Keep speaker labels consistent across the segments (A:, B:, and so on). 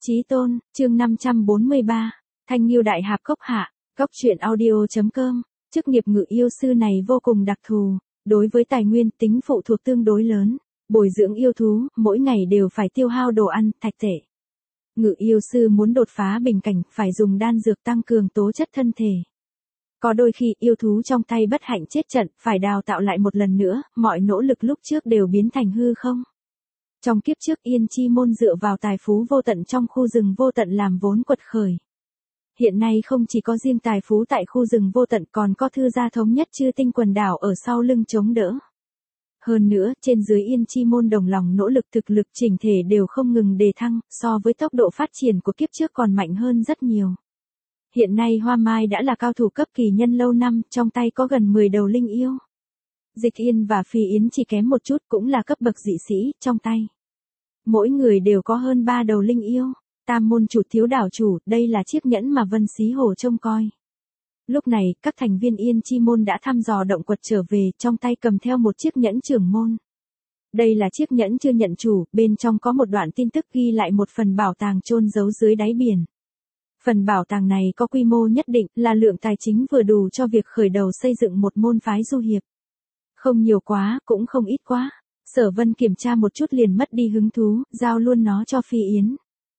A: Chí tôn, chương 543, Thanh Nghiêu Đại Hạp Cốc Hạ, Cốc truyện audio.com, chức nghiệp ngự yêu sư này vô cùng đặc thù, đối với tài nguyên tính phụ thuộc tương đối lớn, bồi dưỡng yêu thú, mỗi ngày đều phải tiêu hao đồ ăn, thạch tệ. Ngự yêu sư muốn đột phá bình cảnh phải dùng đan dược tăng cường tố chất thân thể. Có đôi khi yêu thú trong tay bất hạnh chết trận, phải đào tạo lại một lần nữa, mọi nỗ lực lúc trước đều biến thành hư không. Trong kiếp trước Yên Chi Môn dựa vào tài phú vô tận trong khu rừng vô tận làm vốn quật khởi. Hiện nay không chỉ có riêng tài phú tại khu rừng vô tận còn có thư gia thống nhất chư tinh quần đảo ở sau lưng chống đỡ. Hơn nữa, trên dưới Yên Chi Môn đồng lòng nỗ lực thực lực chỉnh thể đều không ngừng đề thăng, so với tốc độ phát triển của kiếp trước còn mạnh hơn rất nhiều. Hiện nay Hoa Mai đã là cao thủ cấp kỳ nhân lâu năm, trong tay có gần 10 đầu linh yêu. Dịch Yên và Phi Yến chỉ kém một chút cũng là cấp bậc dị sĩ, trong tay. Mỗi người đều có hơn 3 đầu linh yêu. Tam môn chủ Thiếu đảo chủ, đây là chiếc nhẫn mà Vân Xí Hồ trông coi. Lúc này, các thành viên Yên Chi Môn đã thăm dò động quật trở về, trong tay cầm theo một chiếc nhẫn trưởng môn. Đây là chiếc nhẫn chưa nhận chủ, bên trong có một đoạn tin tức ghi lại một phần bảo tàng chôn giấu dưới đáy biển. Phần bảo tàng này có quy mô nhất định, là lượng tài chính vừa đủ cho việc khởi đầu xây dựng một môn phái du hiệp. Không nhiều quá, cũng không ít quá. Sở Vân kiểm tra một chút liền mất đi hứng thú, giao luôn nó cho Phi Yến.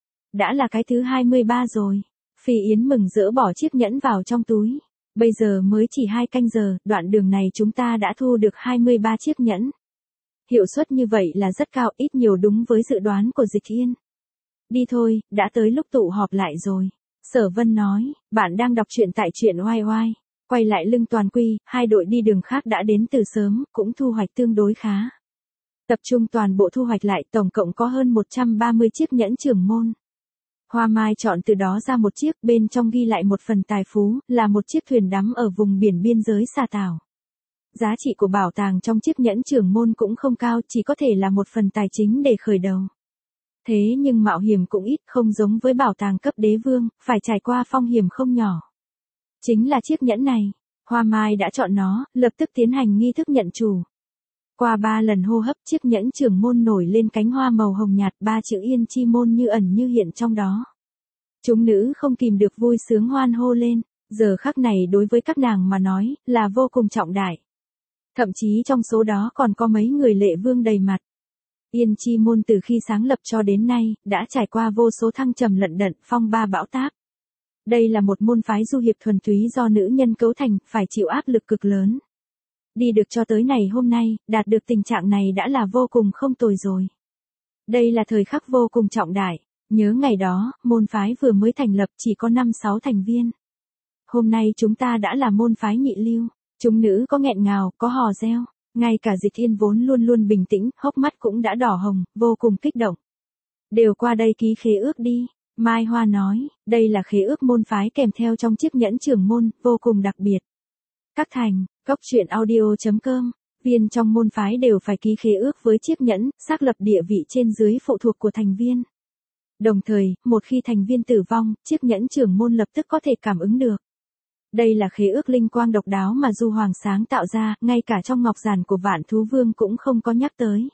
A: Đã là cái thứ 23 rồi. Phi Yến mừng rỡ bỏ chiếc nhẫn vào trong túi. Bây giờ mới chỉ 2 canh giờ, đoạn đường này chúng ta đã thu được 23 chiếc nhẫn. Hiệu suất như vậy là rất cao, ít nhiều đúng với dự đoán của Dịch Yên. Đi thôi, đã tới lúc tụ họp lại rồi. Sở Vân nói, bạn đang đọc truyện tại truyện oai oai. Quay lại lưng toàn quy, hai đội đi đường khác đã đến từ sớm, cũng thu hoạch tương đối khá. Tập trung toàn bộ thu hoạch lại, tổng cộng có hơn 130 chiếc nhẫn trưởng môn. Hoa Mai chọn từ đó ra một chiếc, bên trong ghi lại một phần tài phú, là một chiếc thuyền đắm ở vùng biển biên giới Sa Tảo. Giá trị của bảo tàng trong chiếc nhẫn trưởng môn cũng không cao, chỉ có thể là một phần tài chính để khởi đầu. Thế nhưng mạo hiểm cũng ít, không giống với bảo tàng cấp đế vương, phải trải qua phong hiểm không nhỏ. Chính là chiếc nhẫn này, Hoa Mai đã chọn nó, lập tức tiến hành nghi thức nhận chủ. Qua 3 lần hô hấp, chiếc nhẫn trưởng môn nổi lên cánh hoa màu hồng nhạt, 3 chữ Yên Chi Môn như ẩn như hiện trong đó. Chúng nữ không kìm được vui sướng hoan hô lên, giờ khắc này đối với các nàng mà nói, là vô cùng trọng đại. Thậm chí trong số đó còn có mấy người lệ vương đầy mặt. Yên Chi Môn từ khi sáng lập cho đến nay, đã trải qua vô số thăng trầm lận đận, phong ba bão táp. Đây là một môn phái du hiệp thuần túy do nữ nhân cấu thành, phải chịu áp lực cực lớn. Đi được cho tới này hôm nay, đạt được tình trạng này đã là vô cùng không tồi rồi. Đây là thời khắc vô cùng trọng đại. Nhớ ngày đó, môn phái vừa mới thành lập chỉ có 5-6 thành viên. Hôm nay chúng ta đã là môn phái nhị lưu. Chúng nữ có nghẹn ngào, có hò reo. Ngay cả Dịch Yên vốn luôn luôn bình tĩnh, hốc mắt cũng đã đỏ hồng, vô cùng kích động. Đều qua đây ký khế ước đi. Mai Hoa nói, đây là khế ước môn phái kèm theo trong chiếc nhẫn trưởng môn, vô cùng đặc biệt. Các thành, Cốc truyện audio.com, viên trong môn phái đều phải ký khế ước với chiếc nhẫn, xác lập địa vị trên dưới phụ thuộc của thành viên. Đồng thời, một khi thành viên tử vong, chiếc nhẫn trưởng môn lập tức có thể cảm ứng được. Đây là khế ước linh quang độc đáo mà Du Hoàng sáng tạo ra, ngay cả trong ngọc giản của Vạn Thú Vương cũng không có nhắc tới.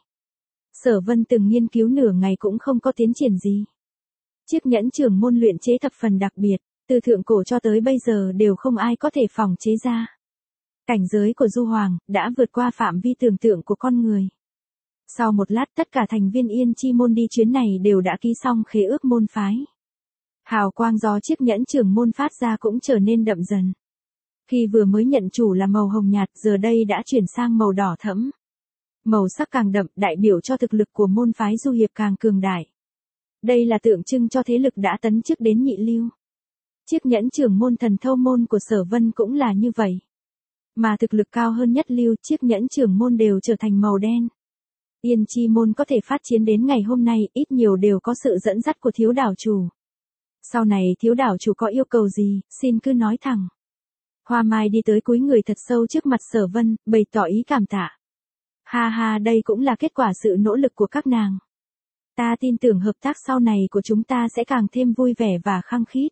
A: Sở Vân từng nghiên cứu nửa ngày cũng không có tiến triển gì. Chiếc nhẫn trưởng môn luyện chế thập phần đặc biệt, từ thượng cổ cho tới bây giờ đều không ai có thể phòng chế ra. Cảnh giới của Du Hoàng đã vượt qua phạm vi tưởng tượng của con người. Sau một lát tất cả thành viên Yên Chi Môn đi chuyến này đều đã ký xong khế ước môn phái. Hào quang do chiếc nhẫn trưởng môn phát ra cũng trở nên đậm dần. Khi vừa mới nhận chủ là màu hồng nhạt, giờ đây đã chuyển sang màu đỏ thẫm. Màu sắc càng đậm, đại biểu cho thực lực của môn phái du hiệp càng cường đại. Đây là tượng trưng cho thế lực đã tấn chức đến nhị lưu. Chiếc nhẫn trưởng môn Thần Thâu Môn của Sở Vân cũng là như vậy. Mà thực lực cao hơn nhất lưu, chiếc nhẫn trưởng môn đều trở thành màu đen. Yên Chi Môn có thể phát triển đến ngày hôm nay, ít nhiều đều có sự dẫn dắt của Thiếu đảo chủ. Sau này Thiếu đảo chủ có yêu cầu gì, xin cứ nói thẳng. Hoa Mai đi tới cúi người thật sâu trước mặt Sở Vân, bày tỏ ý cảm tạ. Ha ha, đây cũng là kết quả sự nỗ lực của các nàng. Ta tin tưởng hợp tác sau này của chúng ta sẽ càng thêm vui vẻ và khăng khít.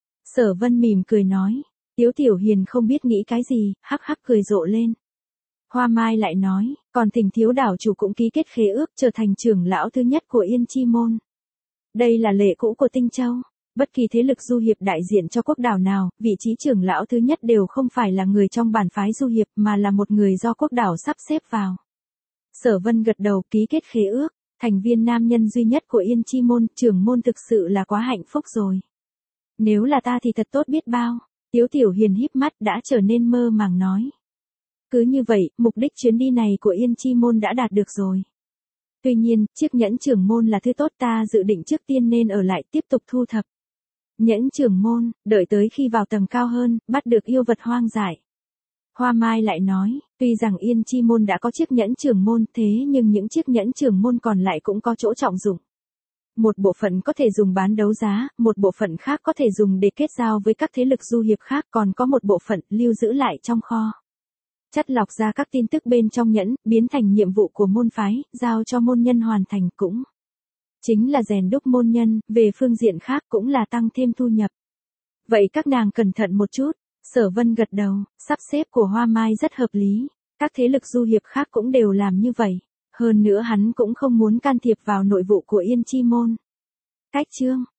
A: Sở Vân mỉm cười nói. Tiếu Tiểu Hiền không biết nghĩ cái gì, hắc hắc cười rộ lên. Hoa Mai lại nói, còn Thỉnh Thiếu đảo chủ cũng ký kết khế ước trở thành trưởng lão thứ nhất của Yên Chi Môn. Đây là lệ cũ của Tinh Châu. Bất kỳ thế lực du hiệp đại diện cho quốc đảo nào, vị trí trưởng lão thứ nhất đều không phải là người trong bản phái du hiệp mà là một người do quốc đảo sắp xếp vào. Sở Vân gật đầu ký kết khế ước, thành viên nam nhân duy nhất của Yên Chi môn, trưởng môn thực sự là quá hạnh phúc rồi. Nếu là ta thì thật tốt biết bao. Tiếu Tiểu Hiền híp mắt đã trở nên mơ màng nói. Cứ như vậy, mục đích chuyến đi này của Yên Chi môn đã đạt được rồi. Tuy nhiên, chiếc nhẫn trưởng môn là thứ tốt, ta dự định trước tiên nên ở lại tiếp tục thu thập. Nhẫn trưởng môn, đợi tới khi vào tầng cao hơn, bắt được yêu vật hoang dại. Hoa Mai lại nói, tuy rằng Yên Chi môn đã có chiếc nhẫn trưởng môn thế nhưng những chiếc nhẫn trưởng môn còn lại cũng có chỗ trọng dụng. Một bộ phận có thể dùng bán đấu giá, một bộ phận khác có thể dùng để kết giao với các thế lực du hiệp khác, còn có một bộ phận lưu giữ lại trong kho. Chắt lọc ra các tin tức bên trong nhẫn, biến thành nhiệm vụ của môn phái, giao cho môn nhân hoàn thành cũng chính là rèn đúc môn nhân, về phương diện khác cũng là tăng thêm thu nhập. Vậy các nàng cẩn thận một chút. Sở Vân gật đầu, sắp xếp của Hoa Mai rất hợp lý, các thế lực du hiệp khác cũng đều làm như vậy, hơn nữa hắn cũng không muốn can thiệp vào nội vụ của Yên Chi môn. Cách chương